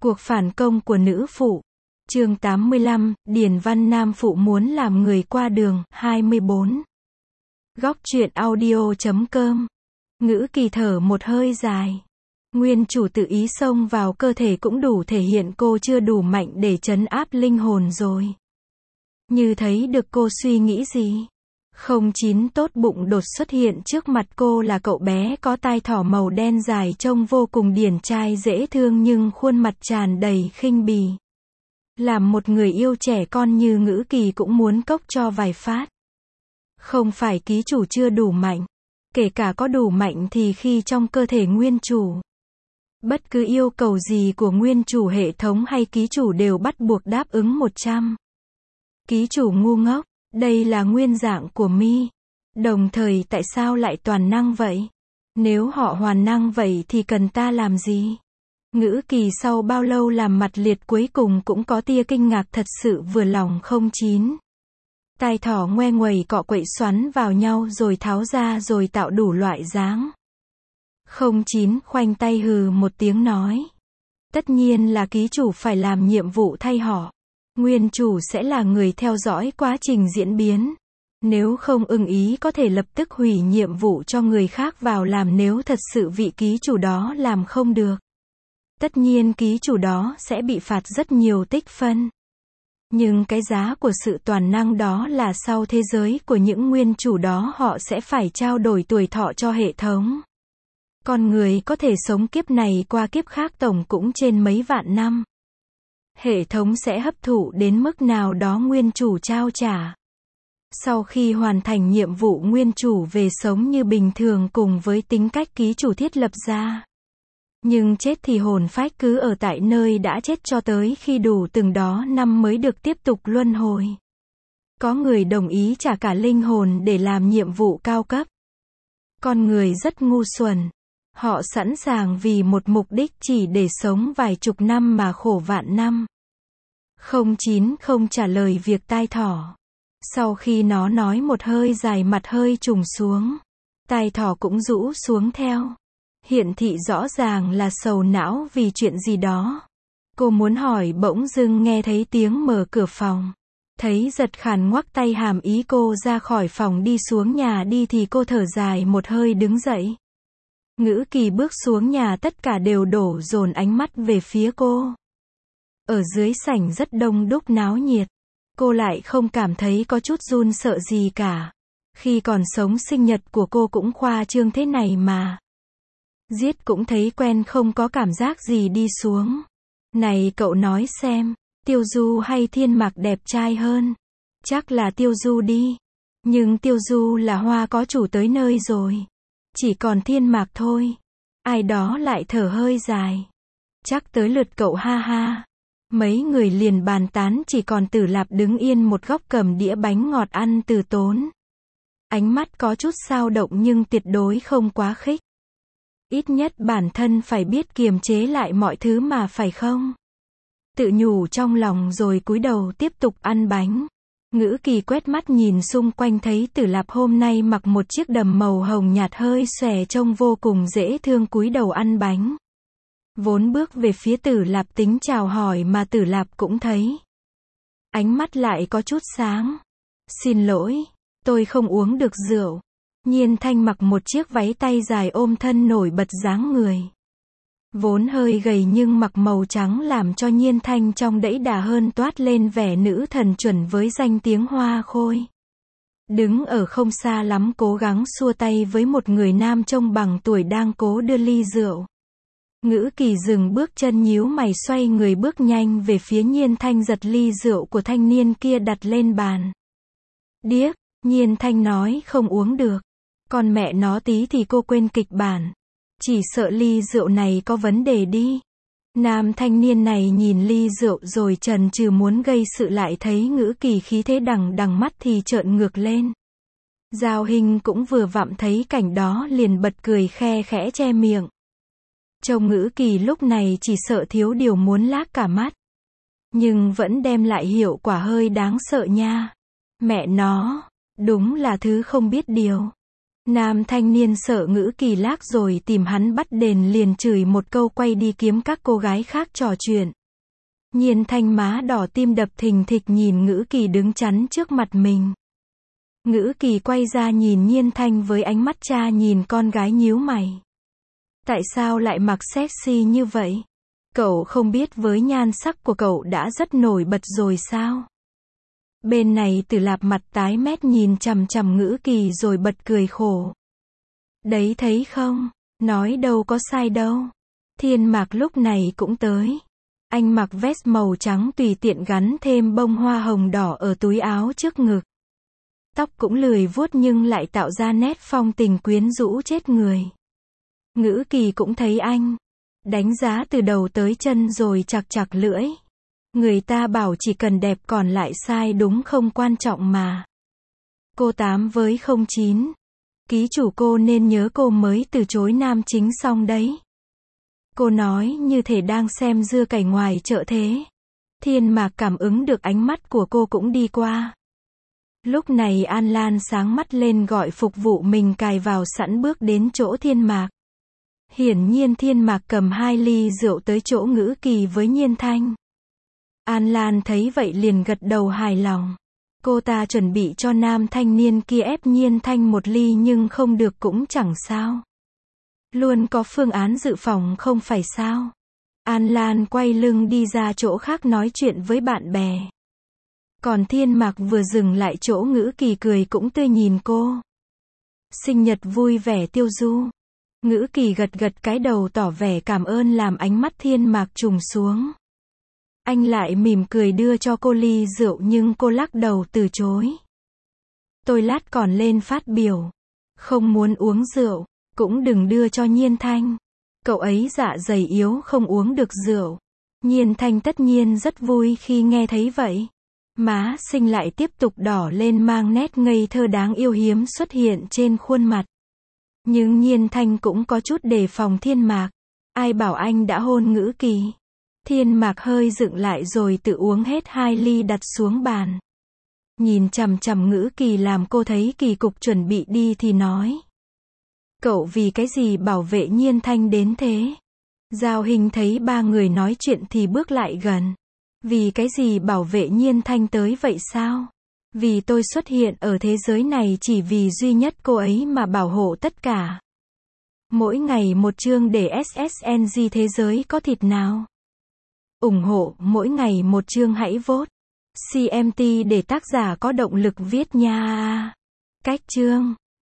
Cuộc phản công của nữ phụ. Chương 85, Điền Văn Nam phụ muốn làm người qua đường, 24. Góc truyện audio.com. Ngữ Kỳ thở một hơi dài. Nguyên chủ tự ý xông vào cơ thể cũng đủ thể hiện cô chưa đủ mạnh để trấn áp linh hồn rồi. Như thấy được cô suy nghĩ gì. 09 tốt bụng đột xuất hiện trước mặt cô là cậu bé có tai thỏ màu đen dài trông vô cùng điển trai dễ thương nhưng khuôn mặt tràn đầy khinh bỉ. Làm một người yêu trẻ con như Ngữ Kỳ cũng muốn cốc cho vài phát. Không phải ký chủ chưa đủ mạnh. Kể cả có đủ mạnh thì khi trong cơ thể nguyên chủ. Bất cứ yêu cầu gì của nguyên chủ hệ thống hay ký chủ đều bắt buộc đáp ứng 100. Ký chủ ngu ngốc. Đây là nguyên dạng của mi. Đồng thời tại sao lại toàn năng vậy? Nếu họ hoàn năng vậy thì cần ta làm gì? Ngữ Kỳ sau bao lâu làm mặt liệt cuối cùng cũng có tia kinh ngạc thật sự vừa lòng 09. Tai thỏ ngoe nguẩy cọ quậy xoắn vào nhau rồi tháo ra rồi tạo đủ loại dáng. 09 khoanh tay hừ một tiếng nói. Tất nhiên là ký chủ phải làm nhiệm vụ thay họ. Nguyên chủ sẽ là người theo dõi quá trình diễn biến. Nếu không ưng ý có thể lập tức hủy nhiệm vụ cho người khác vào làm nếu thật sự vị ký chủ đó làm không được. Tất nhiên ký chủ đó sẽ bị phạt rất nhiều tích phân. Nhưng cái giá của sự toàn năng đó là sau thế giới của những nguyên chủ đó họ sẽ phải trao đổi tuổi thọ cho hệ thống. Con người có thể sống kiếp này qua kiếp khác tổng cũng trên mấy vạn năm. Hệ thống sẽ hấp thụ đến mức nào đó nguyên chủ trao trả. Sau khi hoàn thành nhiệm vụ nguyên chủ về sống như bình thường cùng với tính cách ký chủ thiết lập ra. Nhưng chết thì hồn phách cứ ở tại nơi đã chết cho tới khi đủ từng đó năm mới được tiếp tục luân hồi. Có người đồng ý trả cả linh hồn để làm nhiệm vụ cao cấp. Con người rất ngu xuẩn. Họ sẵn sàng vì một mục đích chỉ để sống vài chục năm mà khổ vạn năm. 09 không trả lời việc tai thỏ. Sau khi nó nói một hơi dài mặt hơi trùng xuống. Tai thỏ cũng rũ xuống theo. Hiện thị rõ ràng là sầu não vì chuyện gì đó. Cô muốn hỏi bỗng dưng nghe thấy tiếng mở cửa phòng. Thấy giật khàn ngoắc tay hàm ý cô ra khỏi phòng đi xuống nhà đi thì cô thở dài một hơi đứng dậy. Ngữ Kỳ bước xuống nhà tất cả đều đổ dồn ánh mắt về phía cô. Ở dưới sảnh rất đông đúc náo nhiệt. Cô lại không cảm thấy có chút run sợ gì cả. Khi còn sống sinh nhật của cô cũng khoa trương thế này mà. Giết cũng thấy quen không có cảm giác gì đi xuống. Này cậu nói xem, Tiêu Du hay Thiên Mạc đẹp trai hơn? Chắc là Tiêu Du đi. Nhưng Tiêu Du là hoa có chủ tới nơi rồi. Chỉ còn Thiên Mạc thôi. Ai đó lại thở hơi dài. Chắc tới lượt cậu ha ha. Mấy người liền bàn tán chỉ còn Tử Lạp đứng yên một góc cầm đĩa bánh ngọt ăn từ tốn. Ánh mắt có chút dao động nhưng tuyệt đối không quá khích. Ít nhất bản thân phải biết kiềm chế lại mọi thứ mà phải không? Tự nhủ trong lòng rồi cúi đầu tiếp tục ăn bánh. Ngữ Kỳ quét mắt nhìn xung quanh thấy Tử Lạp hôm nay mặc một chiếc đầm màu hồng nhạt hơi xòe trông vô cùng dễ thương cúi đầu ăn bánh. Vốn bước về phía Tử Lạp tính chào hỏi mà Tử Lạp cũng thấy. Ánh mắt lại có chút sáng. Xin lỗi, tôi không uống được rượu. Nhiên Thanh mặc một chiếc váy tay dài ôm thân nổi bật dáng người. Vốn hơi gầy nhưng mặc màu trắng làm cho Nhiên Thanh trông đẫy đà hơn toát lên vẻ nữ thần chuẩn với danh tiếng hoa khôi. Đứng ở không xa lắm cố gắng xua tay với một người nam trông bằng tuổi đang cố đưa ly rượu. Ngữ Kỳ dừng bước chân nhíu mày xoay người bước nhanh về phía Nhiên Thanh giật ly rượu của thanh niên kia đặt lên bàn. Điếc, Nhiên Thanh nói không uống được. Còn mẹ nó tí thì cô quên kịch bản. Chỉ sợ ly rượu này có vấn đề đi. Nam thanh niên này nhìn ly rượu rồi chần chừ muốn gây sự lại thấy Ngữ Kỳ khí thế đằng đằng mắt thì trợn ngược lên. Giao Hình cũng vừa vặm thấy cảnh đó liền bật cười khe khẽ che miệng. Trông Ngữ Kỳ lúc này chỉ sợ thiếu điều muốn lác cả mắt. Nhưng vẫn đem lại hiệu quả hơi đáng sợ nha. Mẹ nó, đúng là thứ không biết điều. Nam thanh niên sợ Ngữ Kỳ lác rồi tìm hắn bắt đền liền chửi một câu quay đi kiếm các cô gái khác trò chuyện. Nhiên Thanh má đỏ tim đập thình thịch nhìn Ngữ Kỳ đứng chắn trước mặt mình. Ngữ Kỳ quay ra nhìn Nhiên Thanh với ánh mắt cha nhìn con gái nhíu mày. Tại sao lại mặc sexy như vậy? Cậu không biết với nhan sắc của cậu đã rất nổi bật rồi sao? Bên này Tử Lạp mặt tái mét nhìn chằm chằm Ngữ Kỳ rồi bật cười khổ. Đấy thấy không? Nói đâu có sai đâu. Thiên Mạc lúc này cũng tới. Anh mặc vest màu trắng tùy tiện gắn thêm bông hoa hồng đỏ ở túi áo trước ngực. Tóc cũng lười vuốt nhưng lại tạo ra nét phong tình quyến rũ chết người. Ngữ Kỳ cũng thấy anh. Đánh giá từ đầu tới chân rồi chạc chạc lưỡi. Người ta bảo chỉ cần đẹp còn lại sai đúng không quan trọng mà. Cô 8 với 09. Ký chủ cô nên nhớ cô mới từ chối nam chính xong đấy. Cô nói như thể đang xem dưa cải ngoài chợ thế. Thiên Mạc cảm ứng được ánh mắt của cô cũng đi qua. Lúc này An Lan sáng mắt lên gọi phục vụ mình cài vào sẵn bước đến chỗ Thiên Mạc. Hiển nhiên Thiên Mạc cầm 2 ly rượu tới chỗ Ngữ Kỳ với Nhiên Thanh. An Lan thấy vậy liền gật đầu hài lòng. Cô ta chuẩn bị cho nam thanh niên kia ép Nhiên Thanh 1 ly nhưng không được cũng chẳng sao. Luôn có phương án dự phòng không phải sao. An Lan quay lưng đi ra chỗ khác nói chuyện với bạn bè. Còn Thiên Mạc vừa dừng lại chỗ Ngữ Kỳ cười cũng tươi nhìn cô. Sinh nhật vui vẻ tiêu du. Ngữ Kỳ gật gật cái đầu tỏ vẻ cảm ơn làm ánh mắt Thiên Mạc trùng xuống. Anh lại mỉm cười đưa cho cô ly rượu nhưng cô lắc đầu từ chối. Tôi lát còn lên phát biểu. Không muốn uống rượu, cũng đừng đưa cho Nhiên Thanh. Cậu ấy dạ dày yếu không uống được rượu. Nhiên Thanh tất nhiên rất vui khi nghe thấy vậy. Má xinh lại tiếp tục đỏ lên mang nét ngây thơ đáng yêu hiếm xuất hiện trên khuôn mặt. Nhưng Nhiên Thanh cũng có chút đề phòng Thiên Mạc. Ai bảo anh đã hôn Ngữ Kỳ. Thiên Mạc hơi dựng lại rồi tự uống hết 2 ly đặt xuống bàn. Nhìn chằm chằm Ngữ Kỳ làm cô thấy kỳ cục chuẩn bị đi thì nói. Cậu vì cái gì bảo vệ Nhiên Thanh đến thế? Giao Hình thấy 3 người nói chuyện thì bước lại gần. Vì cái gì bảo vệ Nhiên Thanh tới vậy sao? Vì tôi xuất hiện ở thế giới này chỉ vì duy nhất cô ấy mà bảo hộ tất cả. Mỗi ngày một chương để SSNG thế giới có thịt nào? Ủng hộ mỗi ngày một chương hãy vote. CMT để tác giả có động lực viết nha. Cách chương